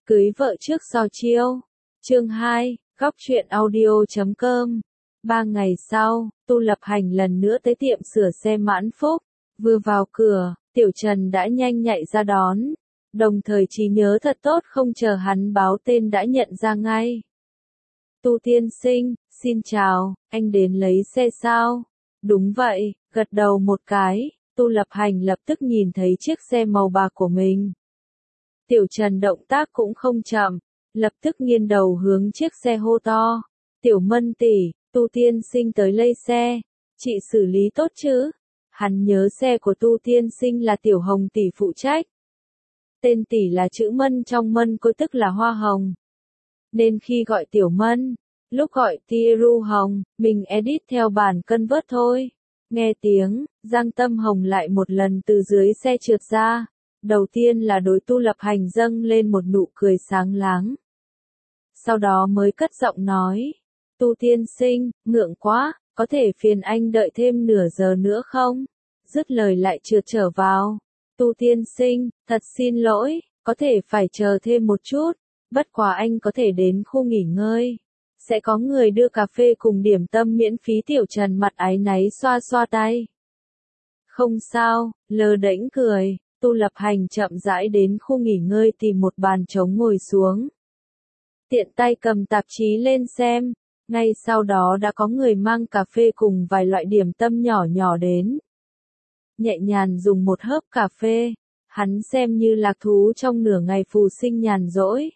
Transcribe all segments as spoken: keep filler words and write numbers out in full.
Cưới vợ trước so chiêu. Chương hai, góc truyện audio chấm com. Ba ngày sau, Tu Lập Hành lần nữa tới tiệm sửa xe Mãn Phúc. Vừa vào cửa, Tiểu Trần đã nhanh nhạy ra đón. Đồng thời trí nhớ thật tốt không chờ hắn báo tên đã nhận ra ngay. Tu tiên sinh, xin chào, anh đến lấy xe sao? Đúng vậy, gật đầu một cái, Tu Lập Hành lập tức nhìn thấy chiếc xe màu bạc của mình. Tiểu Trần động tác cũng không chậm, lập tức nghiêng đầu hướng chiếc xe hô to. Tiểu Mân tỷ, Tu tiên sinh tới lấy xe, chị xử lý tốt chứ? Hắn nhớ xe của Tu tiên sinh là Tiểu Hồng tỷ phụ trách. Tên tỷ là chữ Mân trong Mân Côi tức là hoa hồng. Nên khi gọi Tiểu Mân, lúc gọi Tiru Hồng, mình edit theo bản cân vớt thôi. Nghe tiếng, Giang Tâm Hồng lại một lần từ dưới xe trượt ra. Đầu tiên là đối Tu Lập Hành dâng lên một nụ cười sáng láng. Sau đó mới cất giọng nói. Tu tiên sinh, ngượng quá, có thể phiền anh đợi thêm nửa giờ nữa không? Dứt lời lại trượt trở vào. Tu tiên sinh, thật xin lỗi, có thể phải chờ thêm một chút. Bất quá anh có thể đến khu nghỉ ngơi. Sẽ có người đưa cà phê cùng điểm tâm miễn phí. Tiểu Trần mặt áy náy xoa xoa tay. Không sao, lơ đễnh cười. Tu Lập Hành chậm rãi đến khu nghỉ ngơi tìm một bàn trống ngồi xuống. Tiện tay cầm tạp chí lên xem. Ngay sau đó đã có người mang cà phê cùng vài loại điểm tâm nhỏ nhỏ đến. Nhẹ nhàng dùng một hớp cà phê, hắn xem như lạc thú trong nửa ngày phù sinh nhàn rỗi.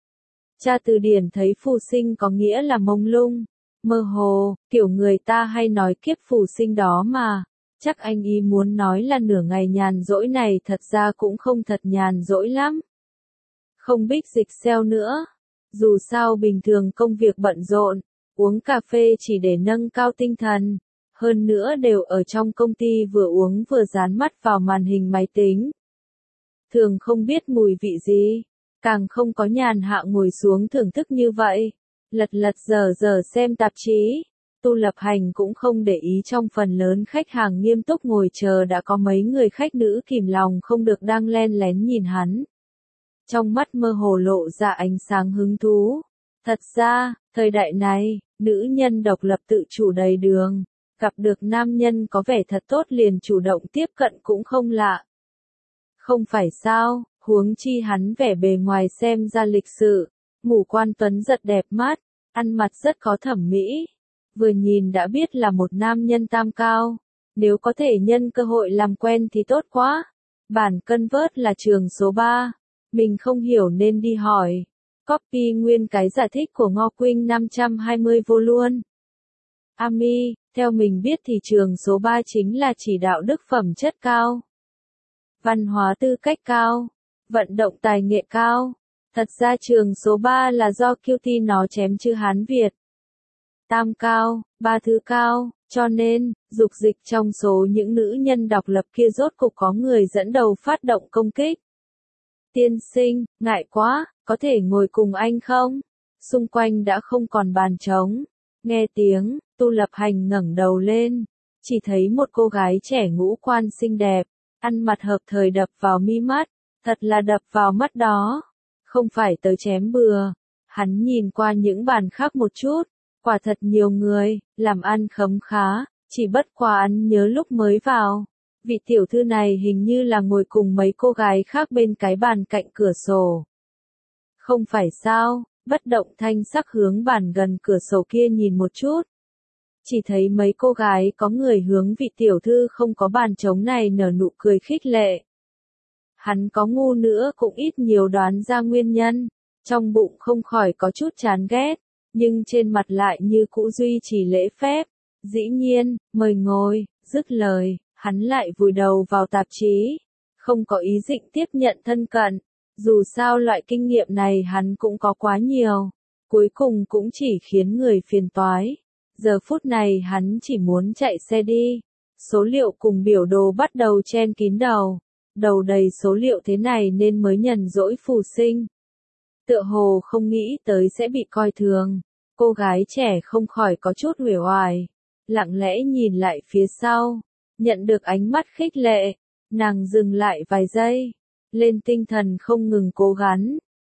Tra từ điển thấy phù sinh có nghĩa là mông lung, mơ hồ, kiểu người ta hay nói kiếp phù sinh đó mà. Chắc anh ý muốn nói là nửa ngày nhàn rỗi này thật ra cũng không thật nhàn rỗi lắm. Không biết dịch xeo nữa. Dù sao bình thường công việc bận rộn, uống cà phê chỉ để nâng cao tinh thần. Hơn nữa đều ở trong công ty vừa uống vừa dán mắt vào màn hình máy tính. Thường không biết mùi vị gì, càng không có nhàn hạ ngồi xuống thưởng thức như vậy. Lật lật dở dở xem tạp chí. Tu Lập Hành cũng không để ý trong phần lớn khách hàng nghiêm túc ngồi chờ đã có mấy người khách nữ kìm lòng không được đang len lén nhìn hắn. Trong mắt mơ hồ lộ ra ánh sáng hứng thú. Thật ra, thời đại này, nữ nhân độc lập tự chủ đầy đường, gặp được nam nhân có vẻ thật tốt liền chủ động tiếp cận cũng không lạ. Không phải sao, huống chi hắn vẻ bề ngoài xem ra lịch sự, ngũ quan tuấn giật đẹp mắt, ăn mặc rất có thẩm mỹ. Vừa nhìn đã biết là một nam nhân tam cao, nếu có thể nhân cơ hội làm quen thì tốt quá. Bản cân vớt là trường số ba, mình không hiểu nên đi hỏi. Copy nguyên cái giải thích của Ngô Quynh năm trăm hai mươi vô luôn. Ami, theo mình biết thì trường số ba chính là chỉ đạo đức phẩm chất cao, văn hóa tư cách cao, vận động tài nghệ cao. Thật ra trường số ba là do quy tê nó chém chữ Hán Việt. Tam cao, ba thứ cao, cho nên, dục dịch trong số những nữ nhân độc lập kia rốt cục có người dẫn đầu phát động công kích. Tiên sinh, ngại quá, có thể ngồi cùng anh không? Xung quanh đã không còn bàn trống. Nghe tiếng, Tu Lập Hành ngẩng đầu lên, chỉ thấy một cô gái trẻ ngũ quan xinh đẹp, ăn mặc hợp thời đập vào mi mắt, thật là đập vào mắt đó. Không phải tới chém bừa. Hắn nhìn qua những bàn khác một chút. Quả thật nhiều người, làm ăn khấm khá, chỉ bất quá hắn nhớ lúc mới vào. Vị tiểu thư này hình như là ngồi cùng mấy cô gái khác bên cái bàn cạnh cửa sổ. Không phải sao, bất động thanh sắc hướng bàn gần cửa sổ kia nhìn một chút. Chỉ thấy mấy cô gái có người hướng vị tiểu thư không có bàn trống này nở nụ cười khích lệ. Hắn có ngu nữa cũng ít nhiều đoán ra nguyên nhân, trong bụng không khỏi có chút chán ghét. Nhưng trên mặt lại như cũ duy trì lễ phép. Dĩ nhiên, mời ngồi, dứt lời, hắn lại vùi đầu vào tạp chí. Không có ý định tiếp nhận thân cận. Dù sao loại kinh nghiệm này hắn cũng có quá nhiều. Cuối cùng cũng chỉ khiến người phiền toái. Giờ phút này hắn chỉ muốn chạy xe đi. Số liệu cùng biểu đồ bắt đầu chen kín đầu. Đầu đầy số liệu thế này nên mới nhàn rỗi phù sinh. Tựa hồ không nghĩ tới sẽ bị coi thường. Cô gái trẻ không khỏi có chút uể oải, lặng lẽ nhìn lại phía sau, nhận được ánh mắt khích lệ, nàng dừng lại vài giây, lên tinh thần không ngừng cố gắng,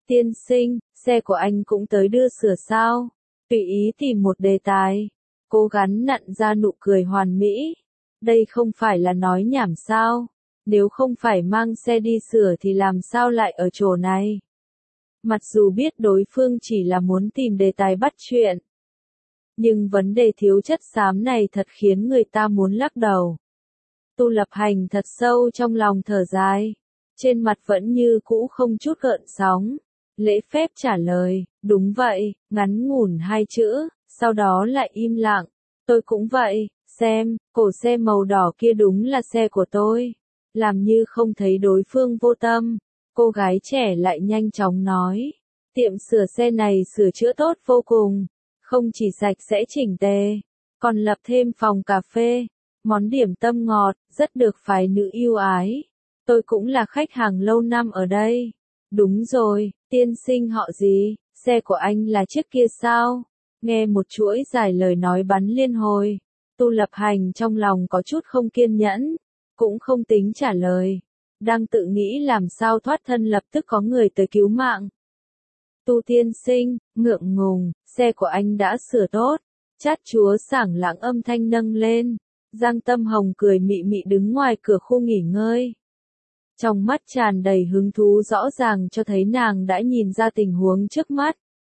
Tiên sinh, xe của anh cũng tới đưa sửa sao? Tùy ý tìm một đề tài. Cố gắng nặn ra nụ cười hoàn mỹ. Đây không phải là nói nhảm sao? Nếu không phải mang xe đi sửa thì làm sao lại ở chỗ này? Mặc dù biết đối phương chỉ là muốn tìm đề tài bắt chuyện. Nhưng vấn đề thiếu chất xám này thật khiến người ta muốn lắc đầu. Tu Lập Hành thật sâu trong lòng thở dài. Trên mặt vẫn như cũ không chút gợn sóng. Lễ phép trả lời, đúng vậy, ngắn ngủn hai chữ, sau đó lại im lặng. Tôi cũng vậy, xem, cổ xe màu đỏ kia đúng là xe của tôi. Làm như không thấy đối phương vô tâm. Cô gái trẻ lại nhanh chóng nói. Tiệm sửa xe này sửa chữa tốt vô cùng. Không chỉ sạch sẽ chỉnh tề, còn lập thêm phòng cà phê, món điểm tâm ngọt, rất được phái nữ yêu ái. Tôi cũng là khách hàng lâu năm ở đây. Đúng rồi, tiên sinh họ gì, xe của anh là chiếc kia sao? Nghe một chuỗi dài lời nói bắn liên hồi. Tu Lập Hành trong lòng có chút không kiên nhẫn, cũng không tính trả lời. Đang tự nghĩ làm sao thoát thân lập tức có người tới cứu mạng. Tu tiên sinh, ngượng ngùng, xe của anh đã sửa tốt. Chát chúa sảng lãng âm thanh nâng lên. Giang Tâm Hồng cười mị mị đứng ngoài cửa khu nghỉ ngơi. Trong mắt tràn đầy hứng thú rõ ràng cho thấy nàng đã nhìn ra tình huống trước mắt.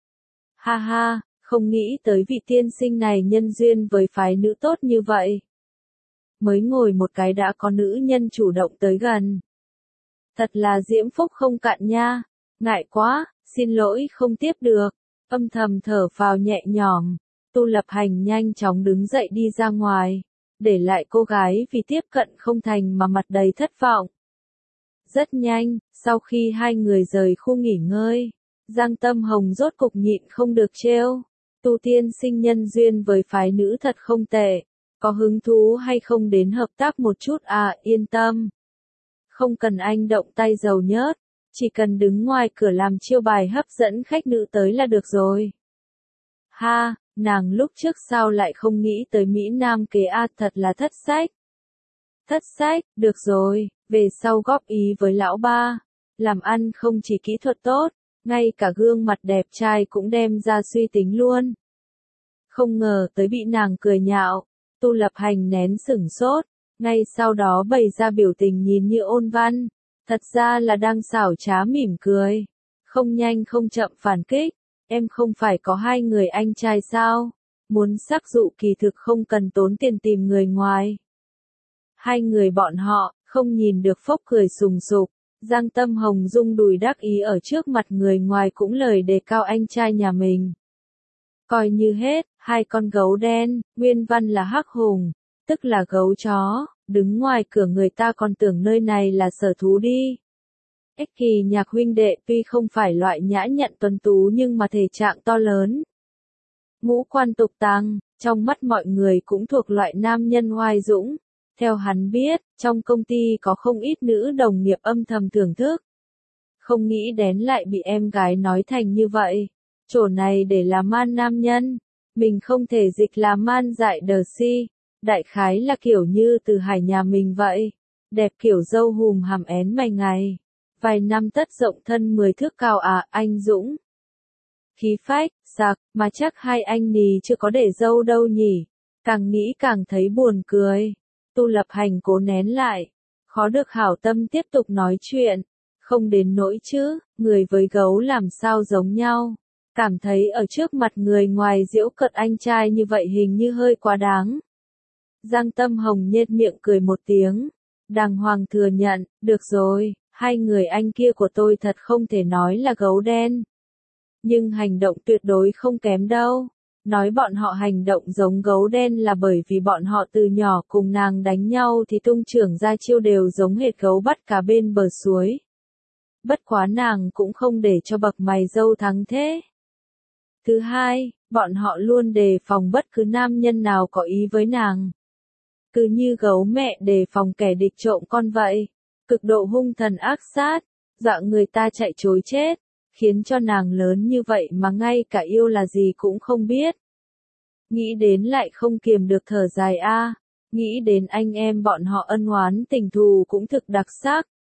Ha ha, không nghĩ tới vị tiên sinh này nhân duyên với phái nữ tốt như vậy. Mới ngồi một cái đã có nữ nhân chủ động tới gần. Thật là diễm phúc không cạn nha. Ngại quá, xin lỗi không tiếp được. Âm thầm thở phào nhẹ nhõm. Tu Lập Hành nhanh chóng đứng dậy đi ra ngoài. Để lại cô gái vì tiếp cận không thành mà mặt đầy thất vọng. Rất nhanh, sau khi hai người rời khu nghỉ ngơi, Giang Tâm Hồng rốt cục nhịn không được trêu. Tu tiên sinh nhân duyên với phái nữ thật không tệ. Có hứng thú hay không đến hợp tác một chút à, yên tâm. Không cần anh động tay dầu nhớt, chỉ cần đứng ngoài cửa làm chiêu bài hấp dẫn khách nữ tới là được rồi. Ha, nàng lúc trước sao lại không nghĩ tới Mỹ Nam kế a, thật là thất sách. Thất sách, được rồi, về sau góp ý với lão ba. Làm ăn không chỉ kỹ thuật tốt, ngay cả gương mặt đẹp trai cũng đem ra suy tính luôn. Không ngờ tới bị nàng cười nhạo. Tu Lập Hành nén sửng sốt, ngay sau đó bày ra biểu tình nhìn như ôn văn. Thật ra là đang xảo trá mỉm cười. Không nhanh không chậm phản kích. Em không phải có hai người anh trai sao? Muốn sắc dụ kỳ thực không cần tốn tiền tìm người ngoài. Hai người bọn họ, không nhìn được phốc cười sùng sục. Giang Tâm Hồng rung đùi đắc ý ở trước mặt người ngoài cũng lời đề cao anh trai nhà mình. Coi như hết, hai con gấu đen, nguyên văn là hắc hùng, tức là gấu chó, đứng ngoài cửa người ta còn tưởng nơi này là sở thú đi. Ích Kỳ Nhạc huynh đệ tuy không phải loại nhã nhặn tuấn tú nhưng mà thể trạng to lớn. Ngũ quan tục tàng, trong mắt mọi người cũng thuộc loại nam nhân oai dũng. Theo hắn biết, trong công ty có không ít nữ đồng nghiệp âm thầm thưởng thức. Không nghĩ đến lại bị em gái nói thành như vậy. Chỗ này để làm man nam nhân. Mình không thể dịch là man dại đờ si. Đại khái là kiểu như từ hải nhà mình vậy. Đẹp kiểu dâu hùm hàm én mày ngày. Vài năm tất rộng thân mười thước cao à, anh Dũng. Khí phách, sạc, mà chắc hai anh nì chưa có để dâu đâu nhỉ. Càng nghĩ càng thấy buồn cười. Tu Lập Hành cố nén lại. Khó được hảo tâm tiếp tục nói chuyện. Không đến nỗi chứ, người với gấu làm sao giống nhau. Cảm thấy ở trước mặt người ngoài giễu cợt anh trai như vậy hình như hơi quá đáng. Giang Tâm Hồng nhếch miệng cười một tiếng. Đàng hoàng thừa nhận, được rồi, hai người anh kia của tôi thật không thể nói là gấu đen. Nhưng hành động tuyệt đối không kém đâu. Nói bọn họ hành động giống gấu đen là bởi vì bọn họ từ nhỏ cùng nàng đánh nhau thì tung trưởng ra chiêu đều giống hệt gấu bắt cá bên bờ suối. Bất quá nàng cũng không để cho bậc mày râu thắng thế. Thứ hai, bọn họ luôn đề phòng bất cứ nam nhân nào có ý với nàng. Cứ như gấu mẹ đề phòng kẻ địch trộm con vậy. Cực độ hung thần ác sát, dọa người ta chạy trối chết. Khiến cho nàng lớn như vậy mà ngay cả yêu là gì cũng không biết. Nghĩ đến lại không kiềm được thở dài a, nghĩ đến anh em bọn họ ân oán tình thù cũng thực đặc sắc.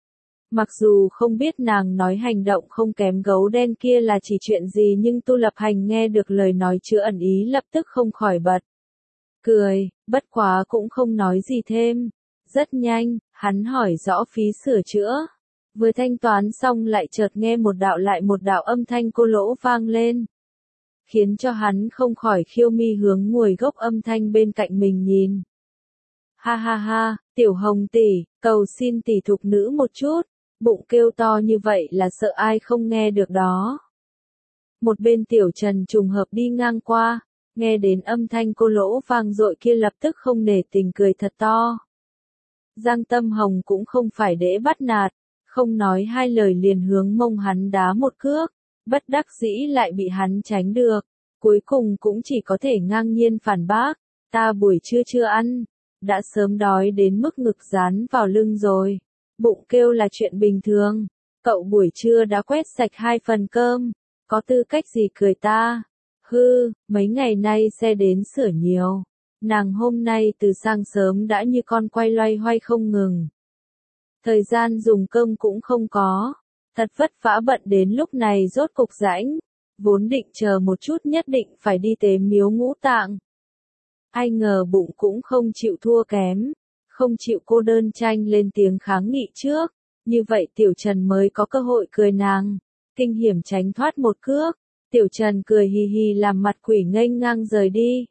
Mặc dù không biết nàng nói hành động không kém gấu đen kia là chỉ chuyện gì nhưng Tu Lập Hành nghe được lời nói chứa ẩn ý lập tức không khỏi bật cười, bất quá cũng không nói gì thêm. Rất nhanh, hắn hỏi rõ phí sửa chữa. Vừa thanh toán xong lại chợt nghe một đạo lại một đạo âm thanh cô lỗ vang lên. Khiến cho hắn không khỏi khiêu mi hướng nguồn gốc âm thanh bên cạnh mình nhìn. Ha ha ha, Tiểu Hồng tỷ, cầu xin tỷ thục nữ một chút, bụng kêu to như vậy là sợ ai không nghe được đó. Một bên Tiểu Trần trùng hợp đi ngang qua, nghe đến âm thanh cô lỗ vang dội kia lập tức không nể tình cười thật to. Giang Tâm Hồng cũng không phải để bắt nạt, không nói hai lời liền hướng mông hắn đá một cước, bất đắc dĩ lại bị hắn tránh được, cuối cùng cũng chỉ có thể ngang nhiên phản bác, ta buổi trưa chưa ăn, đã sớm đói đến mức ngực dán vào lưng rồi, bụng kêu là chuyện bình thường, cậu buổi trưa đã quét sạch hai phần cơm, có tư cách gì cười ta, hư, mấy ngày nay xe đến sửa nhiều. Nàng hôm nay từ sáng sớm đã như con quay loay hoay không ngừng. Thời gian dùng cơm cũng không có. Thật vất vả bận đến lúc này rốt cục rãnh. Vốn định chờ một chút nhất định phải đi tế miếu ngũ tạng. Ai ngờ bụng cũng không chịu thua kém. Không chịu cô đơn tranh lên tiếng kháng nghị trước. Như vậy Tiểu Trần mới có cơ hội cười nàng. Kinh hiểm tránh thoát một cước. Tiểu Trần cười hì hì làm mặt quỷ nghênh ngang rời đi.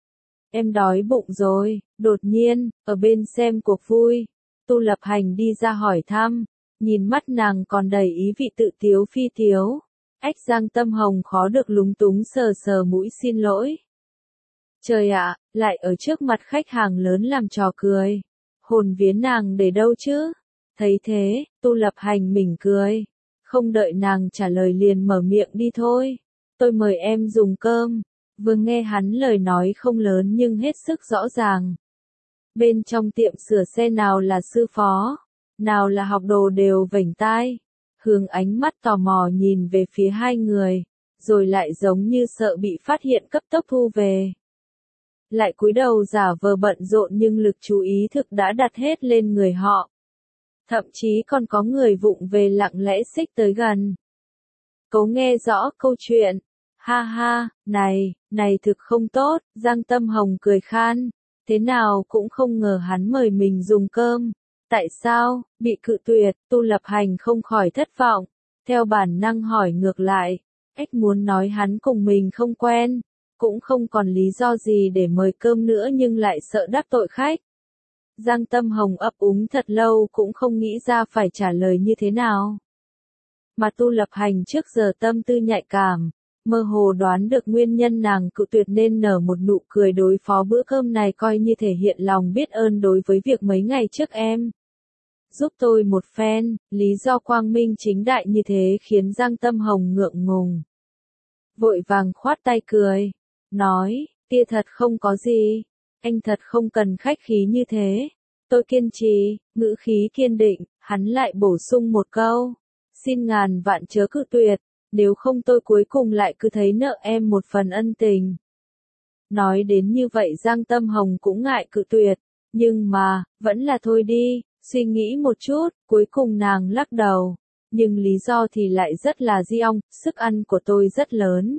Em đói bụng rồi, đột nhiên, ở bên xem cuộc vui, Tu Lập Hành đi ra hỏi thăm, nhìn mắt nàng còn đầy ý vị tự tiếu phi tiếu, ách Giang Tâm Hồng khó được lúng túng sờ sờ mũi xin lỗi. Trời ạ, lại ở trước mặt khách hàng lớn làm trò cười, hồn vía nàng để đâu chứ? Thấy thế, Tu Lập Hành mỉm cười, không đợi nàng trả lời liền mở miệng đi thôi, tôi mời em dùng cơm. Vừa nghe hắn lời nói không lớn nhưng hết sức rõ ràng. Bên trong tiệm sửa xe nào là sư phó, nào là học đồ đều vểnh tai, hướng ánh mắt tò mò nhìn về phía hai người, rồi lại giống như sợ bị phát hiện cấp tốc thu về. Lại cúi đầu giả vờ bận rộn nhưng lực chú ý thực đã đặt hết lên người họ. Thậm chí còn có người vụng về lặng lẽ xích tới gần. Cố nghe rõ câu chuyện. Ha ha, này, này thực không tốt, Giang Tâm Hồng cười khan, thế nào cũng không ngờ hắn mời mình dùng cơm. Tại sao, bị cự tuyệt, Tu Lập Hành không khỏi thất vọng, theo bản năng hỏi ngược lại, ếch muốn nói hắn cùng mình không quen, cũng không còn lý do gì để mời cơm nữa nhưng lại sợ đắc tội khách. Giang Tâm Hồng ấp úng thật lâu cũng không nghĩ ra phải trả lời như thế nào. Mà Tu Lập Hành trước giờ tâm tư nhạy cảm. Mơ hồ đoán được nguyên nhân nàng cự tuyệt nên nở một nụ cười đối phó bữa cơm này coi như thể hiện lòng biết ơn đối với việc mấy ngày trước em giúp tôi một phen, lý do quang minh chính đại như thế khiến Giang Tâm Hồng ngượng ngùng. Vội vàng khoát tay cười, nói, tia thật không có gì, anh thật không cần khách khí như thế. Tôi kiên trì, ngữ khí kiên định, hắn lại bổ sung một câu, xin ngàn vạn chớ cự tuyệt. Nếu không tôi cuối cùng lại cứ thấy nợ em một phần ân tình. Nói đến như vậy Giang Tâm Hồng cũng ngại cự tuyệt, nhưng mà, vẫn là thôi đi, suy nghĩ một chút, cuối cùng nàng lắc đầu. Nhưng lý do thì lại rất là di ong, sức ăn của tôi rất lớn.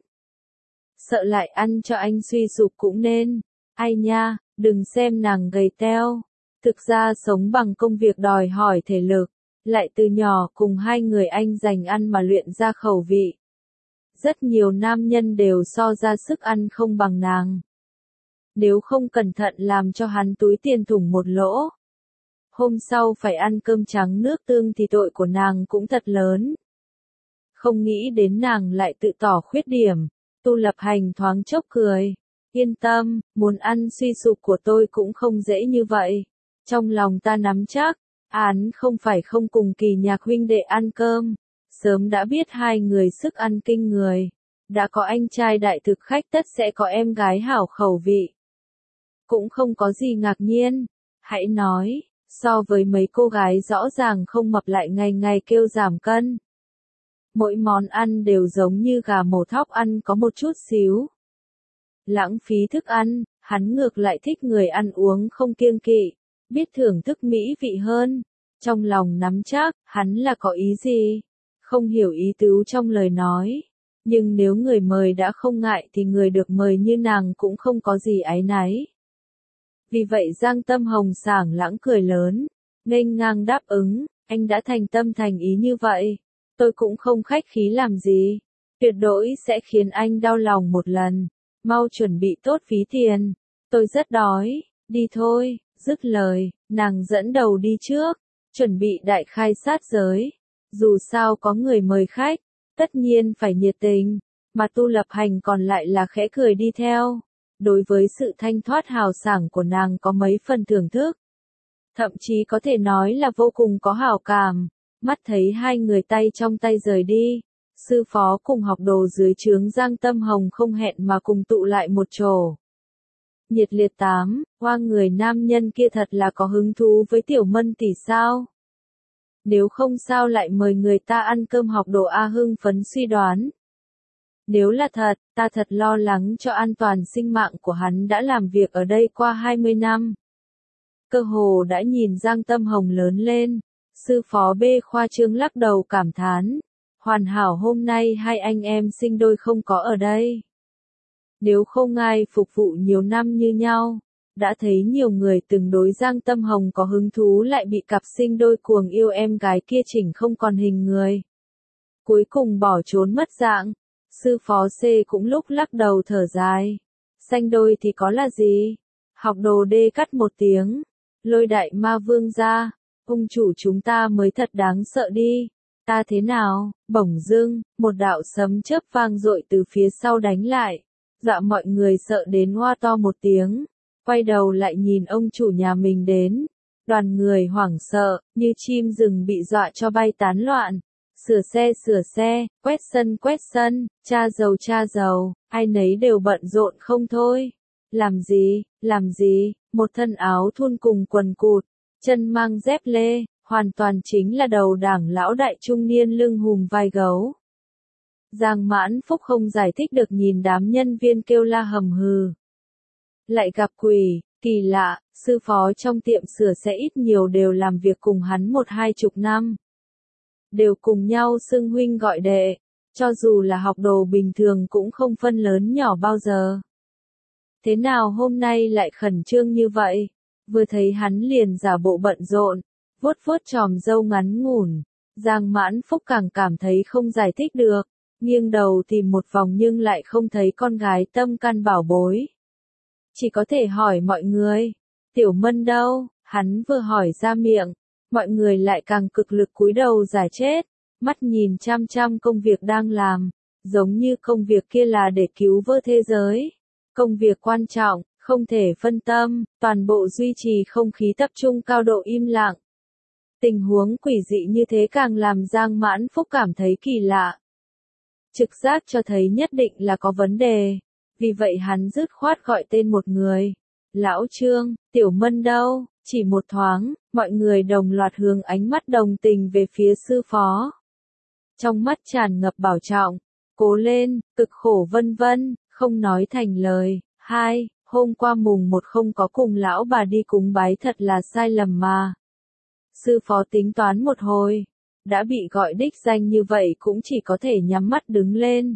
Sợ lại ăn cho anh suy sụp cũng nên. Ai nha, đừng xem nàng gầy teo. Thực ra sống bằng công việc đòi hỏi thể lực. Lại từ nhỏ cùng hai người anh dành ăn mà luyện ra khẩu vị. Rất nhiều nam nhân đều so ra sức ăn không bằng nàng. Nếu không cẩn thận làm cho hắn túi tiền thủng một lỗ. Hôm sau phải ăn cơm trắng nước tương thì tội của nàng cũng thật lớn. Không nghĩ đến nàng lại tự tỏ khuyết điểm. Tu Lập Hành thoáng chốc cười. Yên tâm, muốn ăn suy sụp của tôi cũng không dễ như vậy. Trong lòng ta nắm chắc. Án không phải không cùng Kỳ Nhạc huynh đệ ăn cơm, sớm đã biết hai người sức ăn kinh người, đã có anh trai đại thực khách tất sẽ có em gái hảo khẩu vị. Cũng không có gì ngạc nhiên, hãy nói, so với mấy cô gái rõ ràng không mập lại ngày ngày kêu giảm cân. Mỗi món ăn đều giống như gà mổ thóc ăn có một chút xíu. Lãng phí thức ăn, hắn ngược lại thích người ăn uống không kiêng kỵ. Biết thưởng thức mỹ vị hơn, Trong lòng nắm chắc, hắn là có ý gì? Không hiểu ý tứ trong lời nói. Nhưng nếu người mời đã không ngại thì người được mời như nàng cũng không có gì áy náy. Vì vậy Giang Tâm Hồng sảng lãng cười lớn, nghênh ngang đáp ứng, anh đã thành tâm thành ý như vậy. Tôi cũng không khách khí làm gì. Tuyệt đối sẽ khiến anh đau lòng một lần. Mau chuẩn bị tốt phí tiền. Tôi rất đói, đi thôi. Dứt lời, nàng dẫn đầu đi trước, chuẩn bị đại khai sát giới. Dù sao có người mời khách, tất nhiên phải nhiệt tình, mà Tu Lập Hành còn lại là khẽ cười đi theo. Đối với sự thanh thoát hào sảng của nàng có mấy phần thưởng thức. Thậm chí có thể nói là vô cùng có hảo cảm. Mắt thấy hai người tay trong tay rời đi, sư phó cùng học đồ dưới trướng Giang Tâm Hồng không hẹn mà cùng tụ lại một chỗ. Nhiệt liệt tám, hoa người nam nhân kia thật là có hứng thú với Tiểu Mân tỷ sao? Nếu không sao lại mời người ta ăn cơm, học đồ A hưng phấn suy đoán. Nếu là thật, ta thật lo lắng cho an toàn sinh mạng của hắn, đã làm việc ở đây qua hai mươi năm. Cơ hồ đã nhìn Giang Tâm Hồng lớn lên, sư phó B khoa trương lắc đầu cảm thán. Hoàn hảo hôm nay hai anh em sinh đôi không có ở đây. Nếu không ai phục vụ nhiều năm như nhau, đã thấy nhiều người từng đối Giang Tâm Hồng có hứng thú lại bị cặp sinh đôi cuồng yêu em gái kia chỉnh không còn hình người. Cuối cùng bỏ trốn mất dạng, sư phó C cũng lúc lắc đầu thở dài. Sanh đôi thì có là gì? Học đồ D cắt một tiếng, lôi đại ma vương ra, ông chủ chúng ta mới thật đáng sợ đi. Ta thế nào? Bỗng dưng, một đạo sấm chớp vang dội từ phía sau đánh lại, dọa mọi người sợ đến hoa to một tiếng, quay đầu lại nhìn ông chủ nhà mình đến. Đoàn người hoảng sợ, như chim rừng bị dọa cho bay tán loạn. Sửa xe sửa xe, quét sân quét sân, tra dầu tra dầu, ai nấy đều bận rộn không thôi. Làm gì, làm gì, một thân áo thun cùng quần cụt, chân mang dép lê, hoàn toàn chính là đầu đảng lão đại trung niên lưng hùm vai gấu. Giang Mãn Phúc không giải thích được nhìn đám nhân viên kêu la hầm hừ. Lại gặp quỷ, kỳ lạ, sư phó trong tiệm sửa xe ít nhiều đều làm việc cùng hắn một hai chục năm. Đều cùng nhau xưng huynh gọi đệ, cho dù là học đồ bình thường cũng không phân lớn nhỏ bao giờ. Thế nào hôm nay lại khẩn trương như vậy? Vừa thấy hắn liền giả bộ bận rộn, vuốt vuốt chòm râu ngắn ngủn. Giang Mãn Phúc càng cảm thấy không giải thích được, nghiêng đầu tìm một vòng nhưng lại không thấy con gái tâm can bảo bối. Chỉ có thể hỏi mọi người, Tiểu Mân đâu? Hắn vừa hỏi ra miệng, mọi người lại càng cực lực cúi đầu giả chết, mắt nhìn chăm chăm công việc đang làm, giống như công việc kia là để cứu vớt thế giới. Công việc quan trọng, không thể phân tâm, toàn bộ duy trì không khí tập trung cao độ im lặng. Tình huống quỷ dị như thế càng làm Giang Mãn Phúc cảm thấy kỳ lạ. Trực giác cho thấy nhất định là có vấn đề, vì vậy hắn dứt khoát gọi tên một người. Lão Trương, Tiểu Mân đâu? Chỉ một thoáng, mọi người đồng loạt hướng ánh mắt đồng tình về phía sư phó. Trong mắt tràn ngập bảo trọng, cố lên, cực khổ vân vân, không nói thành lời. Hai, hôm qua mùng một không có cùng lão bà đi cúng bái thật là sai lầm mà. Sư phó tính toán một hồi, đã bị gọi đích danh như vậy cũng chỉ có thể nhắm mắt đứng lên.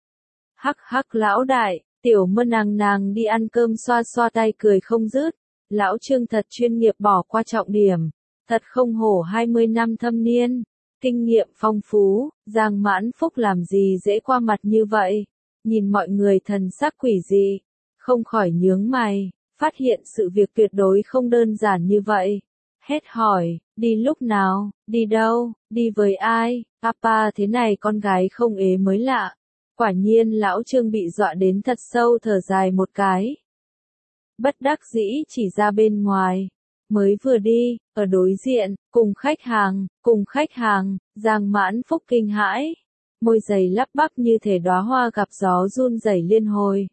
Hắc hắc lão đại, Tiểu Mân nàng nàng đi ăn cơm xoa xoa tay cười không dứt. Lão Trương thật chuyên nghiệp bỏ qua trọng điểm, thật không hổ hai mươi năm thâm niên, kinh nghiệm phong phú. Giang Mãn Phúc làm gì dễ qua mặt như vậy, nhìn mọi người thần sắc quỷ dị, không khỏi nhướng mày, phát hiện sự việc tuyệt đối không đơn giản như vậy. Hết hỏi, đi lúc nào, đi đâu, đi với ai, papa thế này con gái không ế mới lạ. Quả nhiên lão Trương bị dọa đến thật sâu, thở dài một cái. Bất đắc dĩ chỉ ra bên ngoài, mới vừa đi, ở đối diện, cùng khách hàng, cùng khách hàng, Giang Mãn Phúc kinh hãi, môi giày lắp bắp như thể đóa hoa gặp gió run rẩy liên hồi.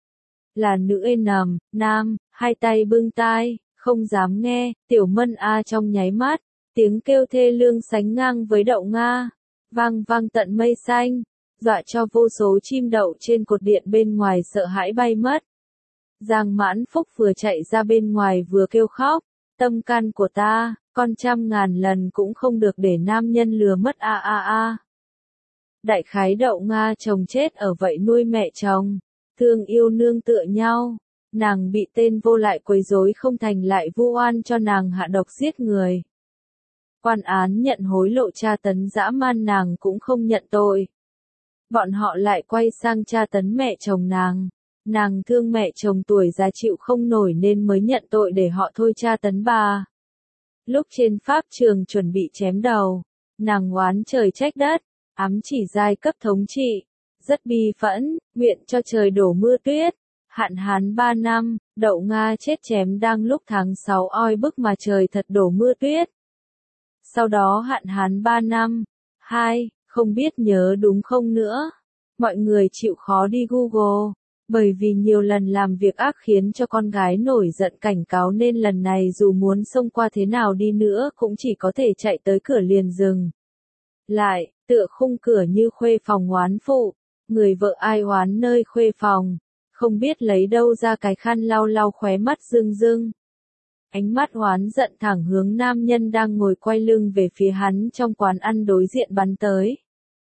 Là nữ nằm, nam, hai tay bưng tai, không dám nghe. Tiểu Mân a trong nháy mắt, tiếng kêu thê lương sánh ngang với đậu Nga, vang vang tận mây xanh, dọa cho vô số chim đậu trên cột điện bên ngoài sợ hãi bay mất. Giang Mãn Phúc vừa chạy ra bên ngoài vừa kêu khóc, tâm can của ta, con trăm ngàn lần cũng không được để nam nhân lừa mất a a a. Đại khái đậu Nga chồng chết ở vậy nuôi mẹ chồng, thương yêu nương tựa nhau, nàng bị tên vô lại quấy rối không thành lại vu oan cho nàng hạ độc giết người. Quan án nhận hối lộ tra tấn dã man nàng cũng không nhận tội. Bọn họ lại quay sang tra tấn mẹ chồng nàng. Nàng thương mẹ chồng tuổi già chịu không nổi nên mới nhận tội để họ thôi tra tấn bà. Lúc trên pháp trường chuẩn bị chém đầu, nàng oán trời trách đất, ám chỉ giai cấp thống trị, rất bi phẫn, nguyện cho trời đổ mưa tuyết. Hạn hán ba năm, đậu Nga chết chém đang lúc tháng sáu oi bức mà trời thật đổ mưa tuyết. Sau đó hạn hán ba năm, hai, không biết nhớ đúng không nữa. Mọi người chịu khó đi Google, bởi vì nhiều lần làm việc ác khiến cho con gái nổi giận cảnh cáo nên lần này dù muốn xông qua thế nào đi nữa cũng chỉ có thể chạy tới cửa liền dừng. Lại, tựa khung cửa như khuê phòng oán phụ, người vợ ai oán nơi khuê phòng, không biết lấy đâu ra cái khăn lau lau khóe mắt rưng rưng. Ánh mắt oán giận thẳng hướng nam nhân đang ngồi quay lưng về phía hắn trong quán ăn đối diện bắn tới.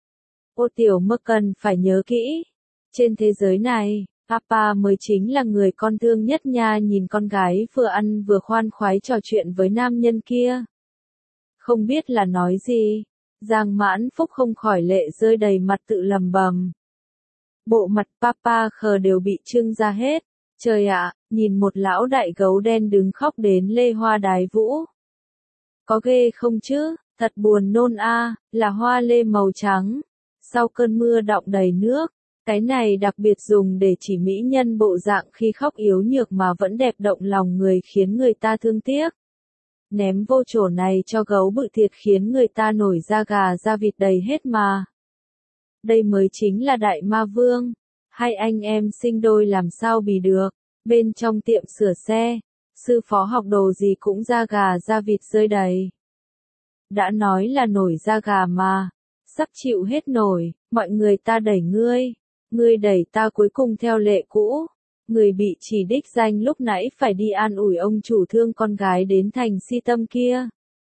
Ô tiểu mơ cần phải nhớ kỹ. Trên thế giới này, Papa mới chính là người con thương nhất nha. Nhìn con gái vừa ăn vừa khoan khoái trò chuyện với nam nhân kia. Không biết là nói gì, Giang Mãn Phúc không khỏi lệ rơi đầy mặt tự lầm bầm. Bộ mặt Papa khờ đều bị trưng ra hết. Trời ạ, nhìn một lão đại gấu đen đứng khóc đến lê hoa đái vũ. Có ghê không chứ, thật buồn nôn a, là hoa lê màu trắng. Sau cơn mưa đọng đầy nước, cái này đặc biệt dùng để chỉ mỹ nhân bộ dạng khi khóc yếu nhược mà vẫn đẹp động lòng người khiến người ta thương tiếc. Ném vô chỗ này cho gấu bự thiệt khiến người ta nổi da gà da vịt đầy hết mà. Đây mới chính là đại ma vương. Hai anh em sinh đôi làm sao bì được. Bên trong tiệm sửa xe, sư phó học đồ gì cũng da gà da vịt rơi đầy. Đã nói là nổi da gà mà. Sắp chịu hết nổi, mọi người ta đẩy ngươi. Ngươi đẩy ta cuối cùng theo lệ cũ. Người bị chỉ đích danh lúc nãy phải đi an ủi ông chủ thương con gái đến thành si tâm kia.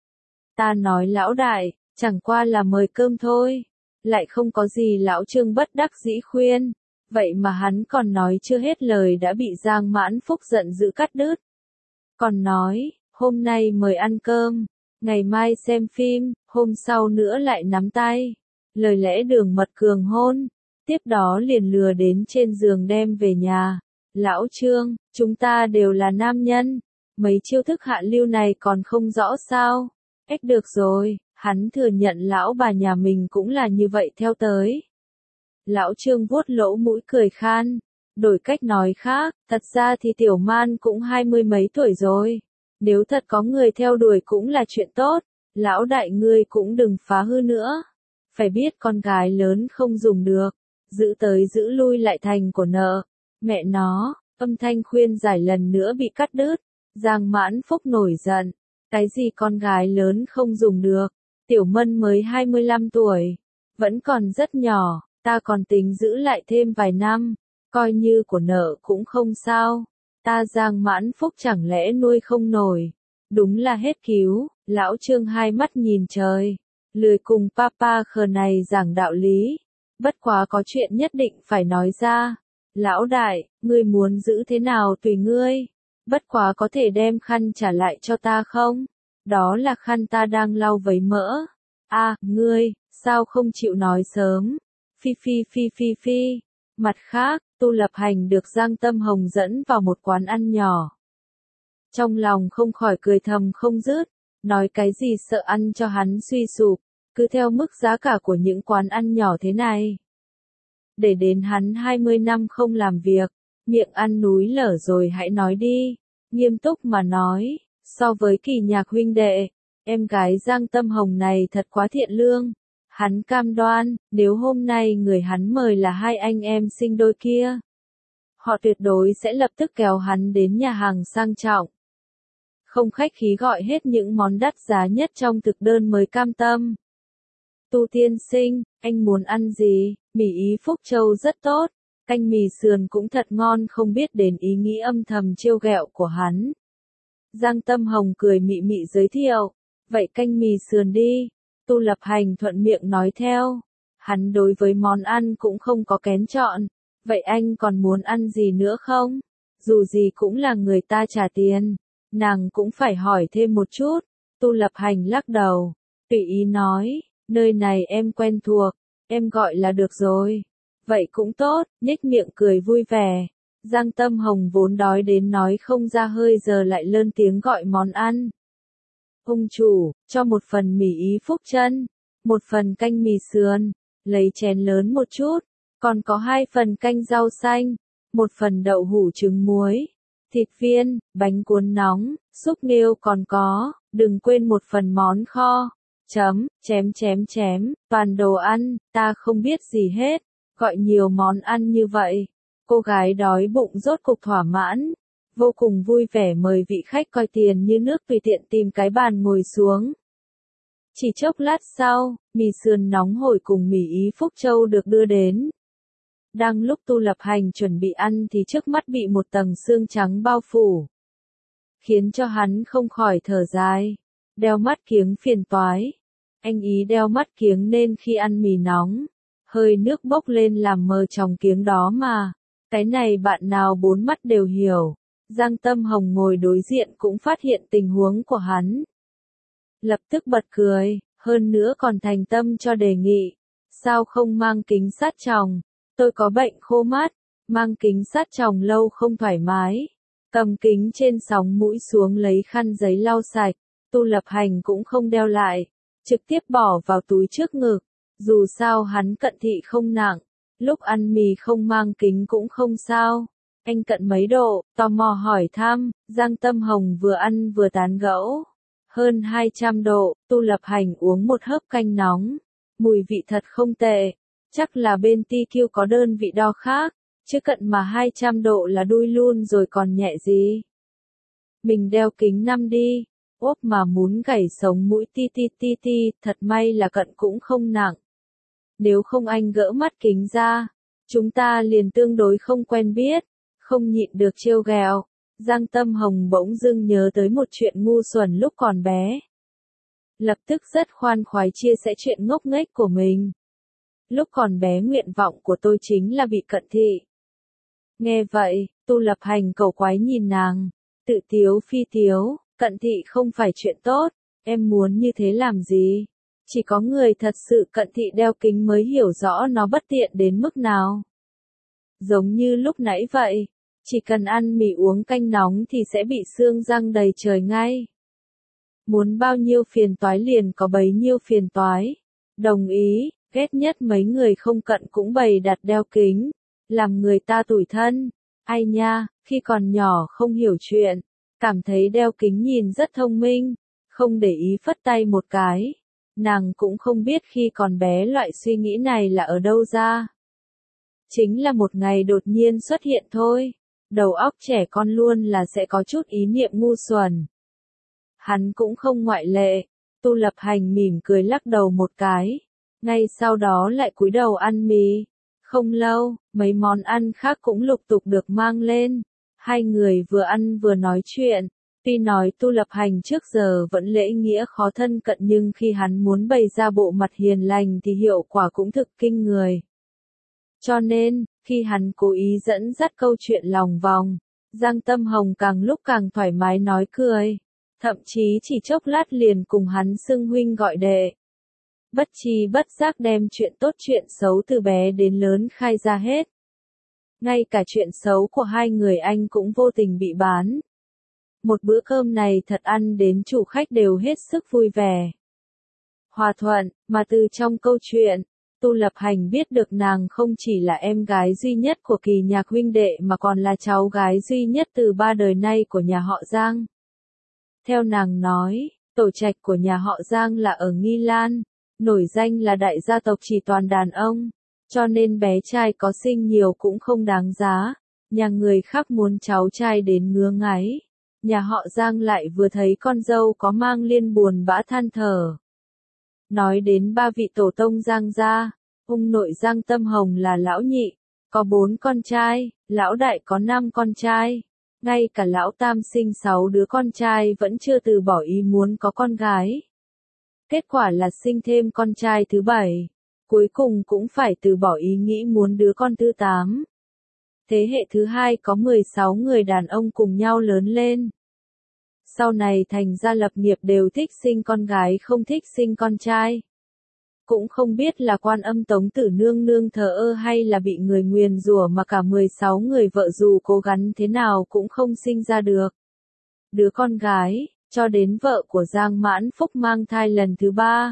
Ta nói lão đại, chẳng qua là mời cơm thôi. Lại không có gì lão Trương bất đắc dĩ khuyên. Vậy mà hắn còn nói chưa hết lời đã bị Giang Mãn Phúc giận dữ cắt đứt. Còn nói, hôm nay mời ăn cơm, ngày mai xem phim, hôm sau nữa lại nắm tay. Lời lẽ đường mật cường hôn, tiếp đó liền lừa đến trên giường đem về nhà. Lão Trương, chúng ta đều là nam nhân, mấy chiêu thức hạ lưu này còn không rõ sao? Ếch được rồi, hắn thừa nhận lão bà nhà mình cũng là như vậy theo tới. Lão Trương vuốt lỗ mũi cười khan, đổi cách nói khác, thật ra thì tiểu man cũng hai mươi mấy tuổi rồi. Nếu thật có người theo đuổi cũng là chuyện tốt, lão đại ngươi cũng đừng phá hư nữa. Phải biết con gái lớn không dùng được, giữ tới giữ lui lại thành của nợ. Mẹ nó, âm thanh khuyên giải lần nữa bị cắt đứt. Giang Mãn Phúc nổi giận, cái gì con gái lớn không dùng được, tiểu mân mới hai mươi lăm tuổi, vẫn còn rất nhỏ. Ta còn tính giữ lại thêm vài năm, coi như của nợ cũng không sao. Ta Giang Mãn Phúc chẳng lẽ nuôi không nổi. Đúng là hết cứu, lão Trương hai mắt nhìn trời. Lười cùng papa khờ này giảng đạo lý. Bất quá có chuyện nhất định phải nói ra. Lão đại, ngươi muốn giữ thế nào tùy ngươi. Bất quá có thể đem khăn trả lại cho ta không? Đó là khăn ta đang lau vấy mỡ. À, ngươi, sao không chịu nói sớm? Phi phi phi phi phi. Mặt khác, Tu Lập Hành được Giang Tâm Hồng dẫn vào một quán ăn nhỏ. Trong lòng không khỏi cười thầm không dứt, nói cái gì sợ ăn cho hắn suy sụp, cứ theo mức giá cả của những quán ăn nhỏ thế này. Để đến hắn hai mươi năm không làm việc, miệng ăn núi lở rồi hãy nói đi. Nghiêm túc mà nói, so với Kỳ Nhạc huynh đệ, em gái Giang Tâm Hồng này thật quá thiện lương. Hắn cam đoan, nếu hôm nay người hắn mời là hai anh em sinh đôi kia, họ tuyệt đối sẽ lập tức kéo hắn đến nhà hàng sang trọng. Không khách khí gọi hết những món đắt giá nhất trong thực đơn mới cam tâm. Tu tiên sinh, anh muốn ăn gì? Mì Ý Phúc Châu rất tốt, canh mì sườn cũng thật ngon, không biết đến ý nghĩ âm thầm trêu ghẹo của hắn. Giang Tâm Hồng cười mị mị giới thiệu, Vậy canh mì sườn đi. Tu Lập Hành thuận miệng nói theo. Hắn đối với món ăn cũng không có kén chọn. Vậy anh còn muốn ăn gì nữa không? Dù gì cũng là người ta trả tiền. Nàng cũng phải hỏi thêm một chút. Tu Lập Hành lắc đầu. Tùy ý nói. Nơi này em quen thuộc. Em gọi là được rồi. Vậy cũng tốt. Nhếch miệng cười vui vẻ. Giang Tâm Hồng vốn đói đến nói không ra hơi giờ lại lớn tiếng gọi món ăn. Ông chủ, cho một phần mì Ý Phúc Chân, một phần canh mì sườn, lấy chén lớn một chút, còn có hai phần canh rau xanh, một phần đậu hũ trứng muối, thịt viên, bánh cuốn nóng, súp nghêu còn có, đừng quên một phần món kho. Chấm, chém chém chém, toàn đồ ăn, ta không biết gì hết, gọi nhiều món ăn như vậy. Cô gái đói bụng rốt cục thỏa mãn, vô cùng vui vẻ mời vị khách coi tiền như nước tùy tiện tìm cái bàn ngồi xuống. Chỉ chốc lát sau, mì sườn nóng hổi cùng mì Ý Phúc Châu được đưa đến. Đang lúc Tu Lập Hành chuẩn bị ăn thì trước mắt bị một tầng sương trắng bao phủ, khiến cho hắn không khỏi thở dài. Đeo mắt kiếng phiền toái. Anh ý đeo mắt kiếng nên khi ăn mì nóng, hơi nước bốc lên làm mờ tròng kiếng đó mà. Cái này bạn nào bốn mắt đều hiểu. Giang Tâm Hồng ngồi đối diện cũng phát hiện tình huống của hắn. Lập tức bật cười, hơn nữa còn thành tâm cho đề nghị. Sao không mang kính sát tròng? Tôi có bệnh khô mắt, mang kính sát tròng lâu không thoải mái. Cầm kính trên sóng mũi xuống lấy khăn giấy lau sạch. Tu Lập Hành cũng không đeo lại, trực tiếp bỏ vào túi trước ngực. Dù sao hắn cận thị không nặng, lúc ăn mì không mang kính cũng không sao. Anh cận mấy độ, tò mò hỏi thăm. Giang Tâm Hồng vừa ăn vừa tán gẫu. Hơn hai trăm độ, Tu Lập Hành uống một hớp canh nóng. Mùi vị thật không tệ. Chắc là bên ti kiu có đơn vị đo khác, chứ cận mà hai trăm độ là đuôi luôn rồi còn nhẹ gì. Mình đeo kính năm đi. Ốp mà muốn gãy sống mũi ti ti ti ti, thật may là cận cũng không nặng. Nếu không anh gỡ mắt kính ra, chúng ta liền tương đối không quen biết, không nhịn được trêu ghẹo. Giang Tâm Hồng bỗng dưng nhớ tới một chuyện ngu xuẩn lúc còn bé. Lập tức rất khoan khoái chia sẻ chuyện ngốc nghếch của mình. Lúc còn bé nguyện vọng của tôi chính là bị cận thị. Nghe vậy, Tu Lập Hành cầu quái nhìn nàng, tự tiếu phi tiếu. Cận thị không phải chuyện tốt, em muốn như thế làm gì? Chỉ có người thật sự cận thị đeo kính mới hiểu rõ nó bất tiện đến mức nào. Giống như lúc nãy vậy, chỉ cần ăn mì uống canh nóng thì sẽ bị xương răng đầy trời ngay. Muốn bao nhiêu phiền toái liền có bấy nhiêu phiền toái. Đồng ý, ghét nhất mấy người không cận cũng bày đặt đeo kính, làm người ta tủi thân. Ai nha, khi còn nhỏ không hiểu chuyện. Cảm thấy đeo kính nhìn rất thông minh, không để ý phất tay một cái. Nàng cũng không biết khi còn bé loại suy nghĩ này là ở đâu ra. Chính là một ngày đột nhiên xuất hiện thôi. Đầu óc trẻ con luôn là sẽ có chút ý niệm ngu xuẩn. Hắn cũng không ngoại lệ. Tu Lập Hành mỉm cười lắc đầu một cái. Ngay sau đó lại cúi đầu ăn mì. Không lâu, mấy món ăn khác cũng lục tục được mang lên. Hai người vừa ăn vừa nói chuyện, tuy nói Tu Lập Hành trước giờ vẫn lễ nghĩa khó thân cận nhưng khi hắn muốn bày ra bộ mặt hiền lành thì hiệu quả cũng thực kinh người. Cho nên, khi hắn cố ý dẫn dắt câu chuyện lòng vòng, Giang Tâm Hồng càng lúc càng thoải mái nói cười, thậm chí chỉ chốc lát liền cùng hắn xưng huynh gọi đệ. Bất chi bất giác đem chuyện tốt chuyện xấu từ bé đến lớn khai ra hết. Ngay cả chuyện xấu của hai người anh cũng vô tình bị bán. Một bữa cơm này thật ăn đến chủ khách đều hết sức vui vẻ. Hòa thuận, mà từ trong câu chuyện, Tu Lập Hành biết được nàng không chỉ là em gái duy nhất của Kỳ Nhạc huynh đệ mà còn là cháu gái duy nhất từ ba đời nay của nhà họ Giang. Theo nàng nói, tổ trạch của nhà họ Giang là ở Nghi Lan, nổi danh là đại gia tộc chỉ toàn đàn ông. Cho nên bé trai có sinh nhiều cũng không đáng giá, nhà người khác muốn cháu trai đến ngứa ngáy, nhà họ Giang lại vừa thấy con dâu có mang liên buồn bã than thở. Nói đến ba vị tổ tông Giang gia, ông nội Giang Tâm Hồng là lão nhị, có bốn con trai, lão đại có năm con trai, ngay cả lão tam sinh sáu đứa con trai vẫn chưa từ bỏ ý muốn có con gái, Kết quả là sinh thêm con trai thứ bảy. Cuối cùng cũng phải từ bỏ ý nghĩ muốn đứa con thứ tám. Thế hệ thứ hai có mười sáu người đàn ông cùng nhau lớn lên. Sau này thành ra lập nghiệp đều thích sinh con gái không thích sinh con trai. Cũng không biết là Quan Âm Tống Tử Nương Nương thờ ơ hay là bị người nguyền rủa mà cả mười sáu người vợ dù cố gắng thế nào cũng không sinh ra được đứa con gái, cho đến vợ của Giang Mãn Phúc mang thai lần thứ ba.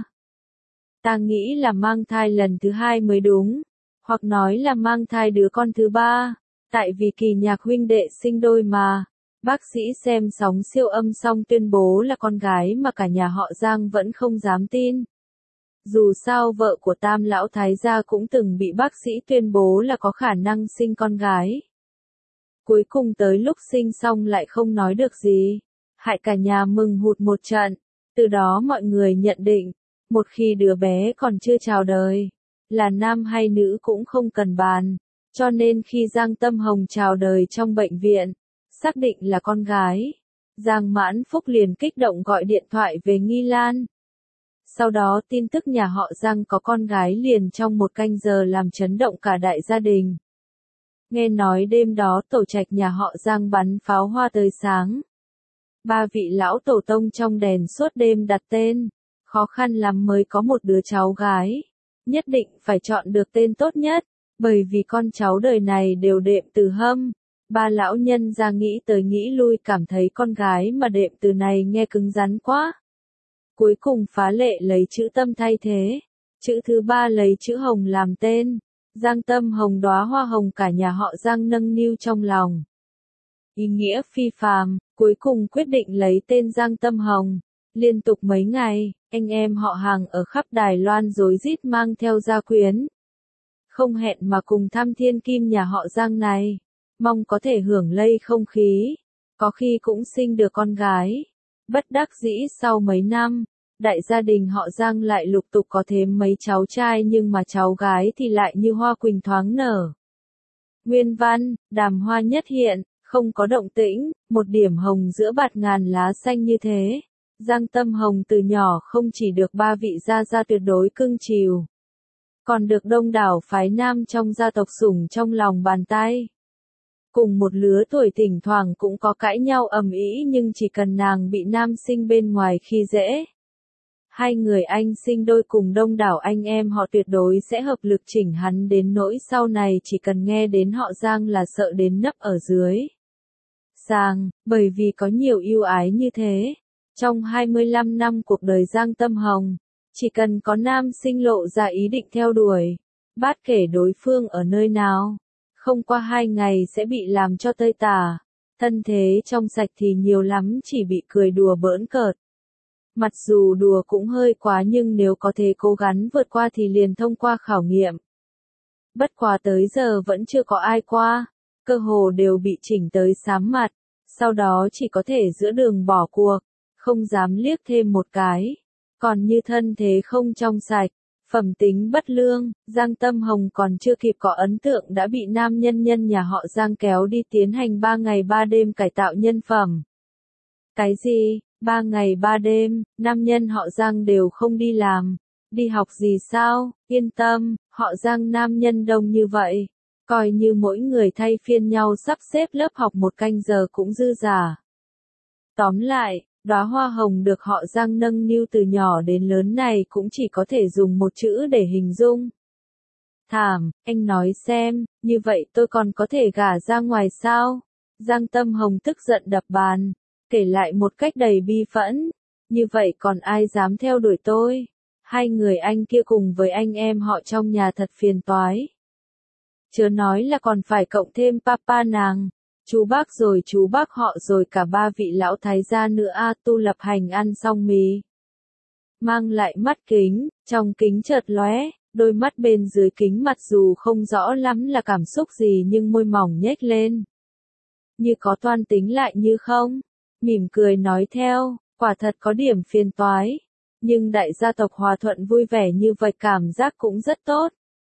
Ta nghĩ là mang thai lần thứ hai mới đúng, hoặc nói là mang thai đứa con thứ ba, tại vì Kỳ Nhạc huynh đệ sinh đôi mà. Bác sĩ xem sóng siêu âm xong tuyên bố là con gái mà cả nhà họ Giang vẫn không dám tin. Dù sao vợ của Tam lão thái gia cũng từng bị bác sĩ tuyên bố là có khả năng sinh con gái. Cuối cùng tới lúc sinh xong lại không nói được gì, hại cả nhà mừng hụt một trận. Từ đó mọi người nhận định, một khi đứa bé còn chưa chào đời, là nam hay nữ cũng không cần bàn. Cho nên khi Giang Tâm Hồng chào đời trong bệnh viện, xác định là con gái, Giang Mãn Phúc liền kích động gọi điện thoại về Nghi Lan. Sau đó tin tức nhà họ Giang có con gái liền trong một canh giờ làm chấn động cả đại gia đình. Nghe nói đêm đó tổ trạch nhà họ Giang bắn pháo hoa tới sáng. Ba vị lão tổ tông trong đèn suốt đêm đặt tên, khó khăn lắm mới có một đứa cháu gái. Nhất định phải chọn được tên tốt nhất, bởi vì con cháu đời này đều đệm từ Hâm. Ba lão nhân ra nghĩ tới nghĩ lui cảm thấy con gái mà đệm từ này nghe cứng rắn quá. Cuối cùng Phá Lệ lấy chữ Tâm thay thế, chữ thứ ba lấy chữ Hồng làm tên. Giang Tâm Hồng đóa hoa hồng cả nhà họ Giang nâng niu trong lòng. Ý nghĩa phi phàm, cuối cùng quyết định lấy tên Giang Tâm Hồng. Liên tục mấy ngày, anh em họ hàng ở khắp Đài Loan rối rít mang theo gia quyến. Không hẹn mà cùng thăm thiên kim nhà họ Giang này, mong có thể hưởng lây không khí, có khi cũng sinh được con gái. Bất đắc dĩ sau mấy năm, đại gia đình họ Giang lại lục tục có thêm mấy cháu trai nhưng mà cháu gái thì lại như hoa quỳnh thoáng nở. Nguyên văn, đàm hoa nhất hiện, không có động tĩnh, một điểm hồng giữa bạt ngàn lá xanh như thế. Giang Tâm Hồng từ nhỏ không chỉ được ba vị gia gia tuyệt đối cưng chiều, còn được đông đảo phái nam trong gia tộc sủng trong lòng bàn tay. Cùng một lứa tuổi thỉnh thoảng cũng có cãi nhau ầm ĩ nhưng chỉ cần nàng bị nam sinh bên ngoài khi dễ. Hai người anh sinh đôi cùng đông đảo anh em họ tuyệt đối sẽ hợp lực chỉnh hắn đến nỗi sau này chỉ cần nghe đến họ Giang là sợ đến nấp ở dưới sàng, bởi vì có nhiều ưu ái như thế. Trong hai mươi lăm năm cuộc đời Giang Tâm Hồng, chỉ cần có nam sinh lộ ra ý định theo đuổi, bất kể đối phương ở nơi nào, không qua hai ngày sẽ bị làm cho tơi tả. Thân thế trong sạch thì nhiều lắm chỉ bị cười đùa bỡn cợt. Mặc dù đùa cũng hơi quá nhưng nếu có thể cố gắng vượt qua thì liền thông qua khảo nghiệm. Bất quá tới giờ vẫn chưa có ai qua, cơ hồ đều bị chỉnh tới sám mặt, sau đó chỉ có thể giữa đường bỏ cuộc, không dám liếc thêm một cái. Còn như thân thế không trong sạch, phẩm tính bất lương, Giang Tâm Hồng còn chưa kịp có ấn tượng đã bị nam nhân nhân nhà họ Giang kéo đi tiến hành ba ngày ba đêm cải tạo nhân phẩm. Cái gì? Ba ngày ba đêm, nam nhân họ Giang đều không đi làm, đi học gì sao? Yên tâm, họ Giang nam nhân đông như vậy, coi như mỗi người thay phiên nhau sắp xếp lớp học một canh giờ cũng dư giả. Tóm lại, đóa hoa hồng được họ Giang nâng niu từ nhỏ đến lớn này cũng chỉ có thể dùng một chữ để hình dung. Thảm, anh nói xem, như vậy tôi còn có thể gả ra ngoài sao? Giang Tâm Hồng tức giận đập bàn, kể lại một cách đầy bi phẫn, như vậy còn ai dám theo đuổi tôi? Hai người anh kia cùng với anh em họ trong nhà thật phiền toái. Chớ nói là còn phải cộng thêm papa nàng, chú bác rồi chú bác họ rồi cả ba vị lão thái gia nữa a. À, Tu Lập Hành ăn xong mì, mang lại mắt kính, trong kính chợt lóe, đôi mắt bên dưới kính mặc dù không rõ lắm là cảm xúc gì nhưng môi mỏng nhếch lên. Như có toan tính lại như không, mỉm cười nói theo, quả thật có điểm phiền toái, nhưng đại gia tộc hòa thuận vui vẻ như vậy cảm giác cũng rất tốt.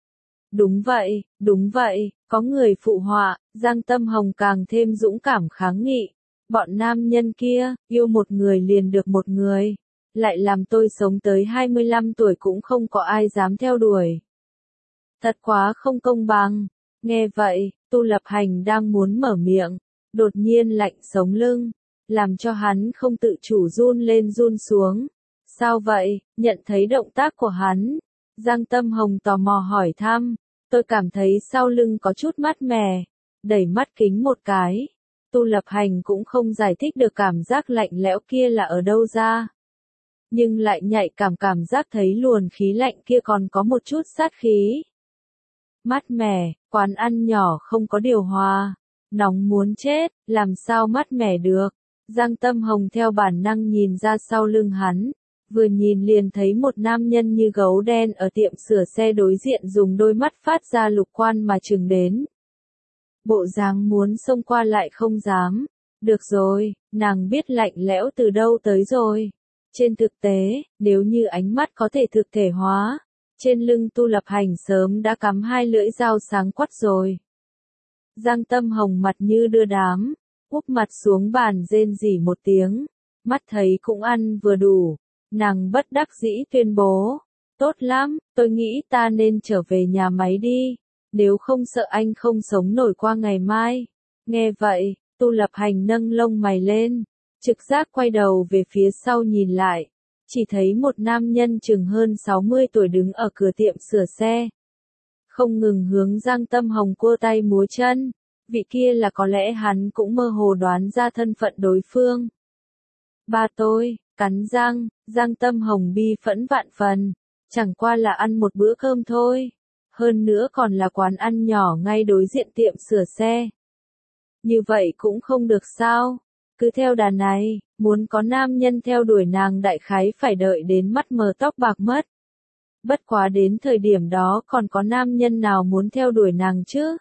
Đúng vậy, đúng vậy, có người phụ họa, Giang Tâm Hồng càng thêm dũng cảm kháng nghị. Bọn nam nhân kia, yêu một người liền được một người. lại làm tôi sống tới hai mươi lăm tuổi cũng không có ai dám theo đuổi. Thật quá không công bằng. Nghe vậy, Tu Lập Hành đang muốn mở miệng, đột nhiên lạnh sống lưng, làm cho hắn không tự chủ run lên run xuống. Sao vậy? Nhận thấy động tác của hắn, Giang Tâm Hồng tò mò hỏi thăm, tôi cảm thấy sau lưng có chút mát mẻ, đẩy mắt kính một cái. Tu Lập Hành cũng không giải thích được cảm giác lạnh lẽo kia là ở đâu ra. Nhưng lại nhạy cảm cảm giác thấy luồng khí lạnh kia còn có một chút sát khí. Mát mẻ, quán ăn nhỏ không có điều hòa, nóng muốn chết, làm sao mát mẻ được. Giang Tâm Hồng theo bản năng nhìn ra sau lưng hắn, vừa nhìn liền thấy một nam nhân như gấu đen ở tiệm sửa xe đối diện dùng đôi mắt phát ra lục quan mà chừng đến. Bộ dáng muốn xông qua lại không dám. Được rồi, nàng biết lạnh lẽo từ đâu tới rồi. Trên thực tế, nếu như ánh mắt có thể thực thể hóa, trên lưng Tu Lập Hành sớm đã cắm hai lưỡi dao sáng quắc rồi. Giang Tâm Hồng mặt như đưa đám, úp mặt xuống bàn rên rỉ một tiếng, mắt thấy cũng ăn vừa đủ, nàng bất đắc dĩ tuyên bố, tốt lắm, tôi nghĩ ta nên trở về nhà máy đi, nếu không sợ anh không sống nổi qua ngày mai. Nghe vậy, Tu Lập Hành nâng lông mày lên, trực giác quay đầu về phía sau nhìn lại, chỉ thấy một nam nhân chừng hơn sáu mươi tuổi đứng ở cửa tiệm sửa xe. Không ngừng hướng Giang Tâm Hồng cua tay múa chân, vị kia là có lẽ hắn cũng mơ hồ đoán ra thân phận đối phương. Ba tôi, cắn răng, Giang Tâm Hồng bi phẫn vạn phần, chẳng qua là ăn một bữa cơm thôi, hơn nữa còn là quán ăn nhỏ ngay đối diện tiệm sửa xe. Như vậy cũng không được sao, cứ theo đà này, muốn có nam nhân theo đuổi nàng đại khái phải đợi đến mắt mờ tóc bạc mất. Bất quá đến thời điểm đó còn có nam nhân nào muốn theo đuổi nàng chứ?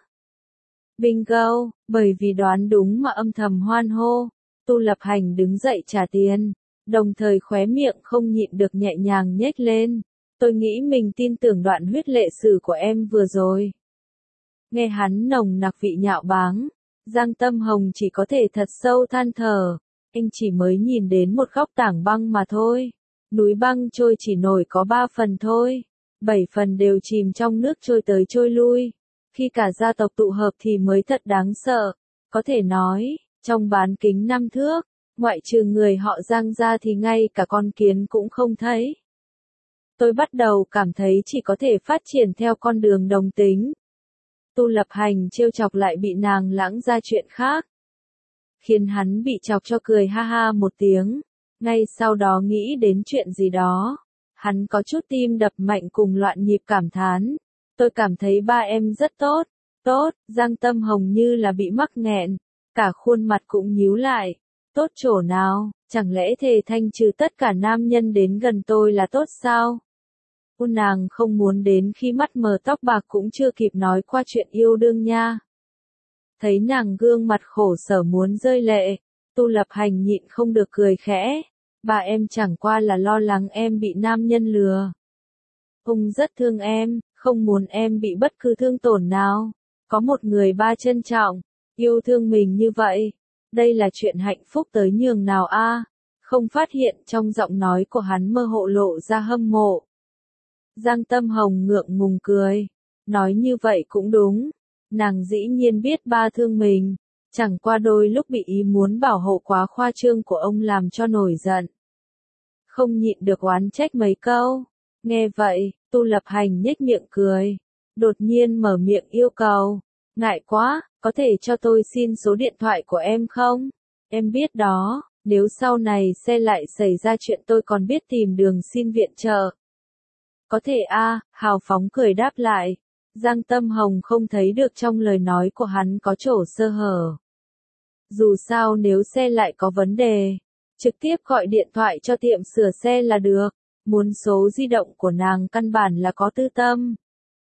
Bingo, bởi vì đoán đúng mà âm thầm hoan hô, Tu Lập Hành đứng dậy trả tiền, đồng thời khóe miệng không nhịn được nhẹ nhàng nhếch lên. Tôi nghĩ mình tin tưởng đoạn huyết lệ sử của em vừa rồi. Nghe hắn nồng nặc vị nhạo báng, Giang Tâm Hồng chỉ có thể thật sâu than thở, anh chỉ mới nhìn đến một góc tảng băng mà thôi. Núi băng trôi chỉ nổi có ba phần thôi, bảy phần đều chìm trong nước trôi tới trôi lui. Khi cả gia tộc tụ hợp thì mới thật đáng sợ. Có thể nói, trong bán kính năm thước, ngoại trừ người họ Giang ra thì ngay cả con kiến cũng không thấy. Tôi bắt đầu cảm thấy chỉ có thể phát triển theo con đường đồng tính. Tu Lập Hành trêu chọc lại bị nàng lãng ra chuyện khác, khiến hắn bị chọc cho cười ha ha một tiếng. Ngay sau đó nghĩ đến chuyện gì đó, hắn có chút tim đập mạnh cùng loạn nhịp cảm thán. Tôi cảm thấy ba em rất tốt, tốt, Giang Tâm Hồng như là bị mắc nghẹn, cả khuôn mặt cũng nhíu lại. Tốt chỗ nào, chẳng lẽ thề thanh trừ tất cả nam nhân đến gần tôi là tốt sao? Ôn nàng không muốn đến khi mắt mờ tóc bạc cũng chưa kịp nói qua chuyện yêu đương nha. Thấy nàng gương mặt khổ sở muốn rơi lệ, Tu Lập Hành nhịn không được cười khẽ. Bà em chẳng qua là lo lắng em bị nam nhân lừa. Ông rất thương em, không muốn em bị bất cứ thương tổn nào. Có một người ba trân trọng, yêu thương mình như vậy. Đây là chuyện hạnh phúc tới nhường nào a? Không phát hiện trong giọng nói của hắn mơ hồ lộ ra hâm mộ. Giang Tâm Hồng ngượng ngùng cười. Nói như vậy cũng đúng. Nàng dĩ nhiên biết ba thương mình. Chẳng qua đôi lúc bị ý muốn bảo hộ quá khoa trương của ông làm cho nổi giận. Không nhịn được oán trách mấy câu. Nghe vậy, Tu Lập Hành nhếch miệng cười. Đột nhiên mở miệng yêu cầu. Ngại quá, có thể cho tôi xin số điện thoại của em không? Em biết đó, nếu sau này xe lại xảy ra chuyện tôi còn biết tìm đường xin viện trợ. Có thể a, hào phóng cười đáp lại. Giang Tâm Hồng không thấy được trong lời nói của hắn có chỗ sơ hở. Dù sao nếu xe lại có vấn đề, trực tiếp gọi điện thoại cho tiệm sửa xe là được. Muốn số di động của nàng căn bản là có tư tâm.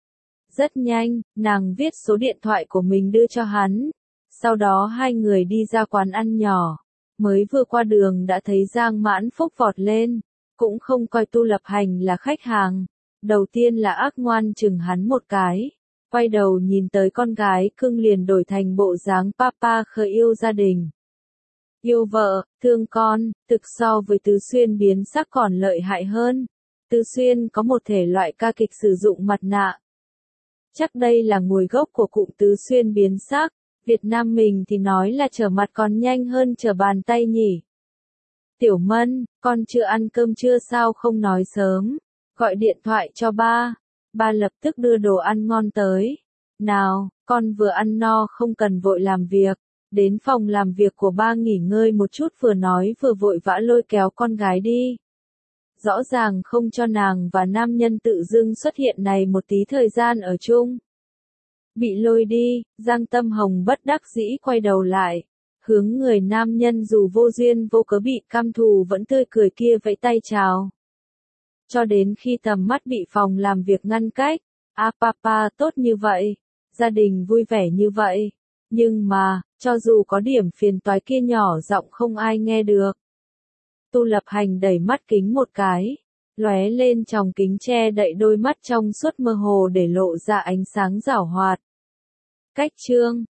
Rất nhanh, nàng viết số điện thoại của mình đưa cho hắn. Sau đó hai người đi ra quán ăn nhỏ. Mới vừa qua đường đã thấy Giang Mãn Phúc vọt lên. Cũng không coi Tu Lập Hành là khách hàng. Đầu tiên là ác ngoan chừng hắn một cái. Quay đầu nhìn tới con gái cưng liền đổi thành bộ dáng papa khơi yêu gia đình. yêu vợ, thương con, thực so với Tứ Xuyên biến sắc còn lợi hại hơn. Tứ Xuyên có một thể loại ca kịch sử dụng mặt nạ. Chắc đây là nguồn gốc của cụm Tứ Xuyên biến sắc, Việt Nam mình thì nói là trở mặt còn nhanh hơn trở bàn tay nhỉ. Tiểu Mân, con chưa ăn cơm trưa sao không nói sớm, gọi điện thoại cho ba, ba lập tức đưa đồ ăn ngon tới. Nào, con vừa ăn no không cần vội làm việc, đến phòng làm việc của ba nghỉ ngơi một chút vừa nói vừa vội vã lôi kéo con gái đi. Rõ ràng không cho nàng và nam nhân tự dưng xuất hiện này một tí thời gian ở chung. Bị lôi đi, Giang Tâm Hồng bất đắc dĩ quay đầu lại, hướng người nam nhân dù vô duyên vô cớ bị căm thù vẫn tươi cười kia vẫy tay chào. Cho đến khi tầm mắt bị phòng làm việc ngăn cách, à papa tốt như vậy, gia đình vui vẻ như vậy, nhưng mà, cho dù có điểm phiền toái kia nhỏ giọng không ai nghe được. Tu Lập Hành đẩy mắt kính một cái, lóe lên tròng kính che đậy đôi mắt trong suốt mơ hồ để lộ ra ánh sáng giảo hoạt. Cách chương